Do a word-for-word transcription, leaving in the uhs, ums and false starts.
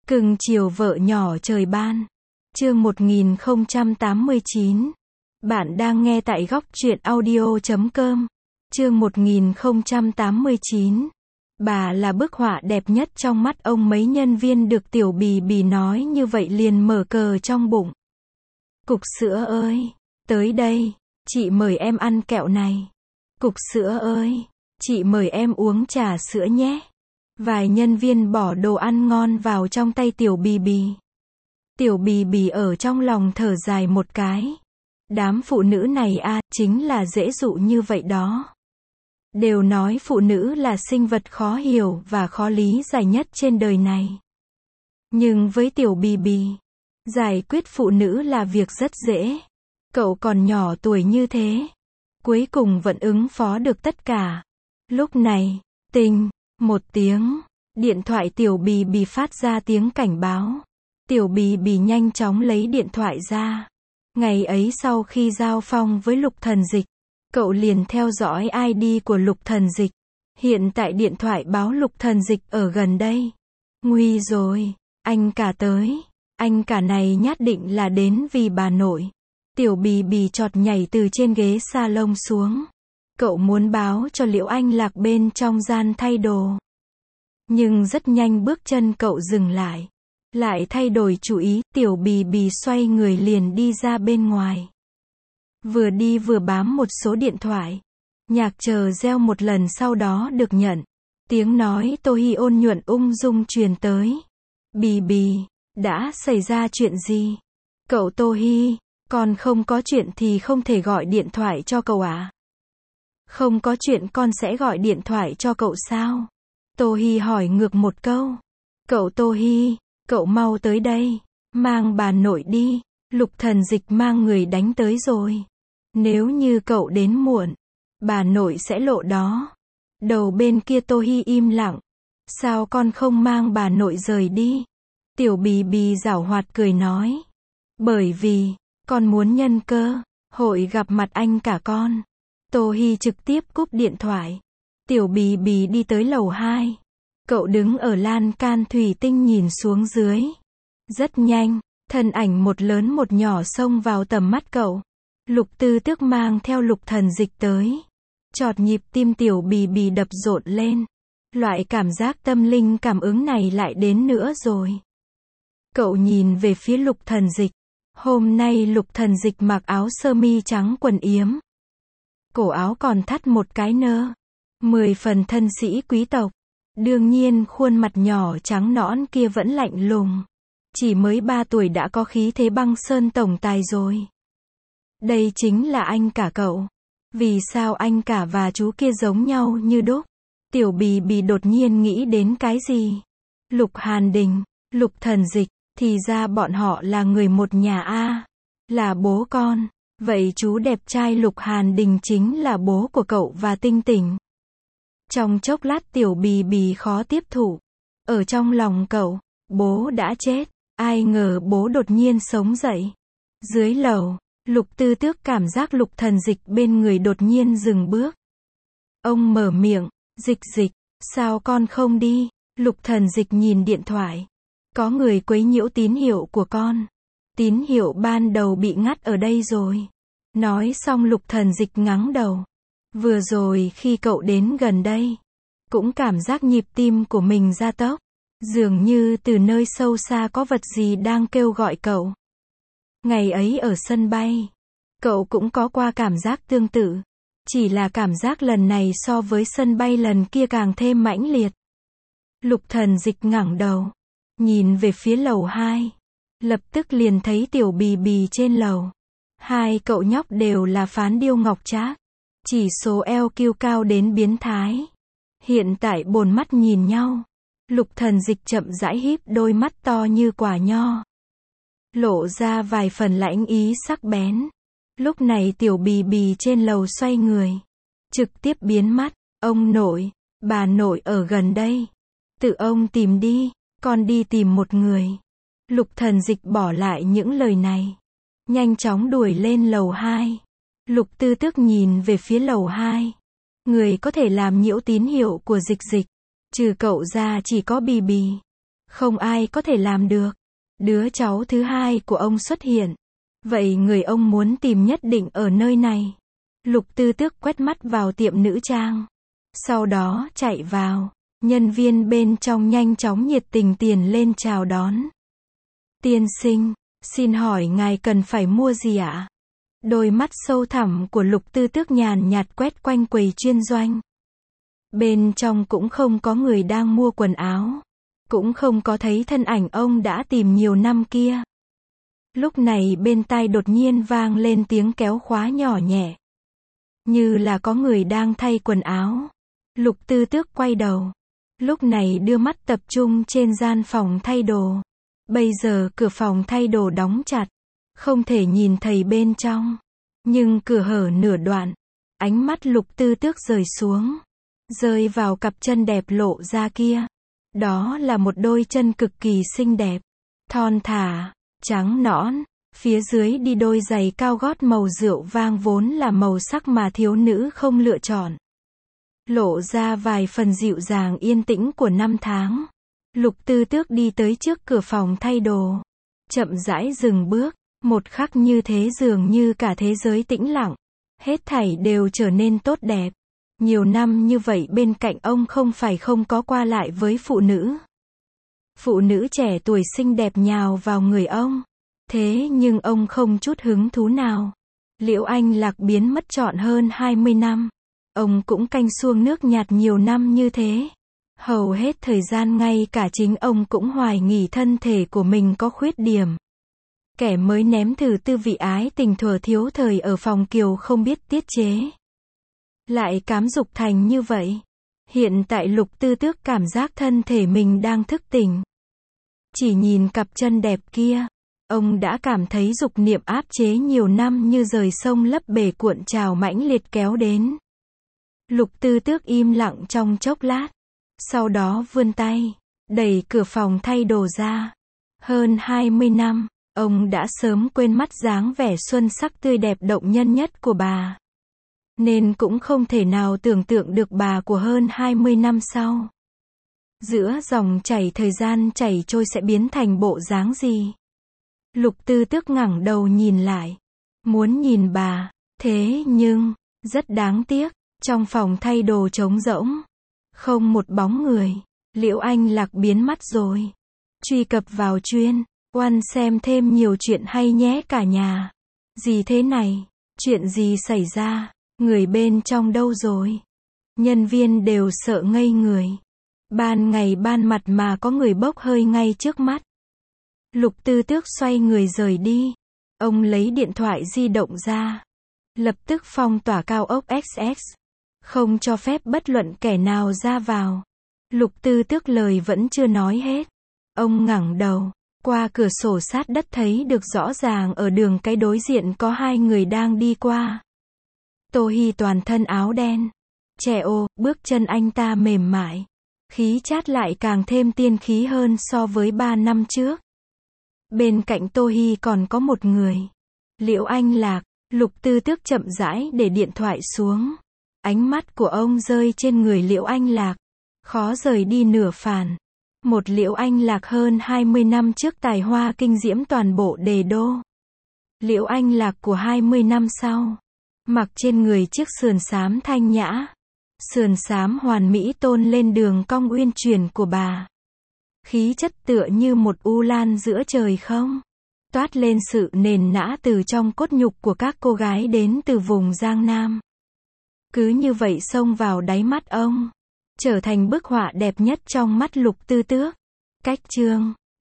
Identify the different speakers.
Speaker 1: Cưng chiều vợ nhỏ trời ban. Chương một nghìn không trăm tám mươi chín. Bạn đang nghe tại góc truyện audio chấm com. Chương một nghìn không trăm tám mươi chín. Bà là bức họa đẹp nhất trong mắt ông. Mấy nhân viên được Tiểu Bì Bì nói như vậy liền mở cờ trong bụng. Cục sữa ơi, tới đây, chị mời em ăn kẹo này. Cục sữa ơi, chị mời em uống trà sữa nhé. Vài nhân viên bỏ đồ ăn ngon vào trong tay Tiểu Bì Bì. Tiểu Bì Bì ở trong lòng thở dài một cái. Đám phụ nữ này à, chính là dễ dụ như vậy đó. Đều nói phụ nữ là sinh vật khó hiểu và khó lý giải nhất trên đời này. Nhưng với Tiểu Bì Bì, giải quyết phụ nữ là việc rất dễ. Cậu còn nhỏ tuổi như thế, cuối cùng vẫn ứng phó được tất cả. Lúc này, tinh, một tiếng, điện thoại Tiểu Bì Bì phát ra tiếng cảnh báo. Tiểu Bì Bì nhanh chóng lấy điện thoại ra. Ngày ấy sau khi giao phong với Lục Thần Dịch, cậu liền theo dõi i đê của Lục Thần Dịch. Hiện tại điện thoại báo Lục Thần Dịch ở gần đây. Nguy rồi, anh cả tới. Anh cả này nhất định là đến vì bà nội. Tiểu Bì Bì chọt nhảy từ trên ghế salon xuống. Cậu muốn báo cho Liễu Anh Lạc bên trong gian thay đồ. Nhưng rất nhanh bước chân cậu dừng lại. Lại thay đổi chủ ý, Tiểu Bì Bì xoay người liền đi ra bên ngoài. Vừa đi vừa bám một số điện thoại. Nhạc chờ reo một lần sau đó được nhận. Tiếng nói Tô Hi ôn nhuận ung dung truyền tới. Bì Bì, đã xảy ra chuyện gì? Cậu Tô Hi, con không có chuyện thì không thể gọi điện thoại cho cậu à? Không có chuyện con sẽ gọi điện thoại cho cậu sao? Tô Hi hỏi ngược một câu. Cậu Tô Hi, cậu mau tới đây, mang bà nội đi, Lục Thần Dịch mang người đánh tới rồi. Nếu như cậu đến muộn, bà nội sẽ lộ đó. Đầu bên kia Tô Hi im lặng. Sao con không mang bà nội rời đi? Tiểu Bì Bì giảo hoạt cười nói. Bởi vì, con muốn nhân cơ hội gặp mặt anh cả con. Tô Hi trực tiếp cúp điện thoại. Tiểu Bì Bì đi tới lầu hai. Cậu đứng ở lan can thủy tinh nhìn xuống dưới. Rất nhanh, thân ảnh một lớn một nhỏ xông vào tầm mắt cậu. Lục Tư Tước mang theo Lục Thần Dịch tới. Chọt nhịp tim Tiểu Bì Bì đập rộn lên. Loại cảm giác tâm linh cảm ứng này lại đến nữa rồi. Cậu nhìn về phía Lục Thần Dịch. Hôm nay Lục Thần Dịch mặc áo sơ mi trắng quần yếm. Cổ áo còn thắt một cái nơ. Mười phần thân sĩ quý tộc. Đương nhiên khuôn mặt nhỏ trắng nõn kia vẫn lạnh lùng. Chỉ mới ba tuổi đã có khí thế băng sơn tổng tài rồi. Đây chính là anh cả cậu. Vì sao anh cả và chú kia giống nhau như đúc? Tiểu Bì Bì đột nhiên nghĩ đến cái gì? Lục Hàn Đình, Lục Thần Dịch, thì ra bọn họ là người một nhà a, là bố con. Vậy chú đẹp trai Lục Hàn Đình chính là bố của cậu và Tinh Tỉnh. Trong chốc lát Tiểu Bì Bì khó tiếp thụ. Ở trong lòng cậu, bố đã chết. Ai ngờ bố đột nhiên sống dậy. Dưới lầu, Lục Tư Tước cảm giác Lục Thần Dịch bên người đột nhiên dừng bước. Ông mở miệng, Dịch Dịch, sao con không đi? Lục Thần Dịch nhìn điện thoại. Có người quấy nhiễu tín hiệu của con. Tín hiệu ban đầu bị ngắt ở đây rồi. Nói xong Lục Thần Dịch ngáng đầu. Vừa rồi khi cậu đến gần đây, cũng cảm giác nhịp tim của mình gia tốc. Dường như từ nơi sâu xa có vật gì đang kêu gọi cậu. Ngày ấy ở sân bay, cậu cũng có qua cảm giác tương tự. Chỉ là cảm giác lần này so với sân bay lần kia càng thêm mãnh liệt. Lục Thần Dịch ngẩng đầu, nhìn về phía lầu hai. Lập tức liền thấy Tiểu Bì Bì trên lầu. Hai cậu nhóc đều là phán điêu ngọc trác. Chỉ số i kiu cao đến biến thái. Hiện tại bồn mắt nhìn nhau. Lục Thần Dịch chậm rãi híp đôi mắt to như quả nho. Lộ ra vài phần lãnh ý sắc bén. Lúc này Tiểu Bì Bì trên lầu xoay người. Trực tiếp biến mắt. Ông nội, bà nội ở gần đây. Tự ông tìm đi, con đi tìm một người. Lục Thần Dịch bỏ lại những lời này. Nhanh chóng đuổi lên lầu hai. Lục Tư Tước nhìn về phía lầu hai. Người có thể làm nhiễu tín hiệu của Dịch Dịch. Trừ cậu ra chỉ có Bì Bì. Không ai có thể làm được. Đứa cháu thứ hai của ông xuất hiện. Vậy người ông muốn tìm nhất định ở nơi này. Lục Tư Tước quét mắt vào tiệm nữ trang. Sau đó chạy vào. Nhân viên bên trong nhanh chóng nhiệt tình tiền lên chào đón. Tiên sinh, xin hỏi ngài cần phải mua gì ạ? Đôi mắt sâu thẳm của Lục Tư Tước nhàn nhạt quét quanh quầy chuyên doanh. Bên trong cũng không có người đang mua quần áo. Cũng không có thấy thân ảnh ông đã tìm nhiều năm kia. Lúc này bên tai đột nhiên vang lên tiếng kéo khóa nhỏ nhẹ. Như là có người đang thay quần áo. Lục Tư Tước quay đầu. Lúc này đưa mắt tập trung trên gian phòng thay đồ. Bây giờ cửa phòng thay đồ đóng chặt. Không thể nhìn thấy bên trong. Nhưng cửa hở nửa đoạn. Ánh mắt Lục Tư Tước rời xuống. Rơi vào cặp chân đẹp lộ ra kia. Đó là một đôi chân cực kỳ xinh đẹp. Thon thả, trắng nõn. Phía dưới đi đôi giày cao gót màu rượu vang vốn là màu sắc mà thiếu nữ không lựa chọn. Lộ ra vài phần dịu dàng yên tĩnh của năm tháng. Lục Tư Tước đi tới trước cửa phòng thay đồ. Chậm rãi dừng bước. Một khắc như thế dường như cả thế giới tĩnh lặng. Hết thảy đều trở nên tốt đẹp. Nhiều năm như vậy bên cạnh ông không phải không có qua lại với phụ nữ. Phụ nữ trẻ tuổi xinh đẹp nhào vào người ông. Thế nhưng ông không chút hứng thú nào. Liễu Anh Lạc biến mất trọn hơn hai mươi năm. Ông cũng canh xuông nước nhạt nhiều năm như thế. Hầu hết thời gian ngay cả chính ông cũng hoài nghi thân thể của mình có khuyết điểm. Kẻ mới nếm thử tư vị ái tình thuở thiếu thời ở phòng kiều không biết tiết chế. Lại cám dục thành như vậy. Hiện tại Lục Tư Tước cảm giác thân thể mình đang thức tỉnh. Chỉ nhìn cặp chân đẹp kia. Ông đã cảm thấy dục niệm áp chế nhiều năm như rời sông lấp bể cuộn trào mãnh liệt kéo đến. Lục Tư Tước im lặng trong chốc lát. Sau đó vươn tay. Đẩy cửa phòng thay đồ ra. Hơn hai mươi năm. Ông đã sớm quên mất dáng vẻ xuân sắc tươi đẹp động nhân nhất của bà. Nên cũng không thể nào tưởng tượng được bà của hơn hai mươi năm sau. Giữa dòng chảy thời gian chảy trôi sẽ biến thành bộ dáng gì? Lục Tư Tước ngẩng đầu nhìn lại. Muốn nhìn bà. Thế nhưng, rất đáng tiếc. Trong phòng thay đồ trống rỗng. Không một bóng người. Liễu Anh Lạc biến mất rồi. Truy cập vào chuyên. Oan xem thêm nhiều chuyện hay nhé cả nhà. Gì thế này? Chuyện gì xảy ra? Người bên trong đâu rồi? Nhân viên đều sợ ngây người. Ban ngày ban mặt mà có người bốc hơi ngay trước mắt. Lục Tư Tước xoay người rời đi. Ông lấy điện thoại di động ra. Lập tức phong tỏa cao ốc ích ét. Không cho phép bất luận kẻ nào ra vào. Lục Tư Tước lời vẫn chưa nói hết. Ông ngẩng đầu. Qua cửa sổ sát đất thấy được rõ ràng ở đường cái đối diện có hai người đang đi qua. Tô Hi toàn thân áo đen. Trẻ ô, bước chân anh ta mềm mại. Khí chát lại càng thêm tiên khí hơn so với ba năm trước. Bên cạnh Tô Hi còn có một người. Liễu Anh Lạc. Lục Tư Tước chậm rãi để điện thoại xuống. Ánh mắt của ông rơi trên người Liễu Anh Lạc. Khó rời đi nửa phàn. Một Liễu Anh Lạc hơn hai mươi năm trước tài hoa kinh diễm toàn bộ Đề Đô. Liễu Anh Lạc của hai mươi năm sau. Mặc trên người chiếc sườn xám thanh nhã. Sườn xám hoàn mỹ tôn lên đường cong uyên chuyển của bà. Khí chất tựa như một u lan giữa trời không. Toát lên sự nền nã từ trong cốt nhục của các cô gái đến từ vùng Giang Nam. Cứ như vậy xông vào đáy mắt ông. Trở thành bức họa đẹp nhất trong mắt Lục Tư Tước. Cách chương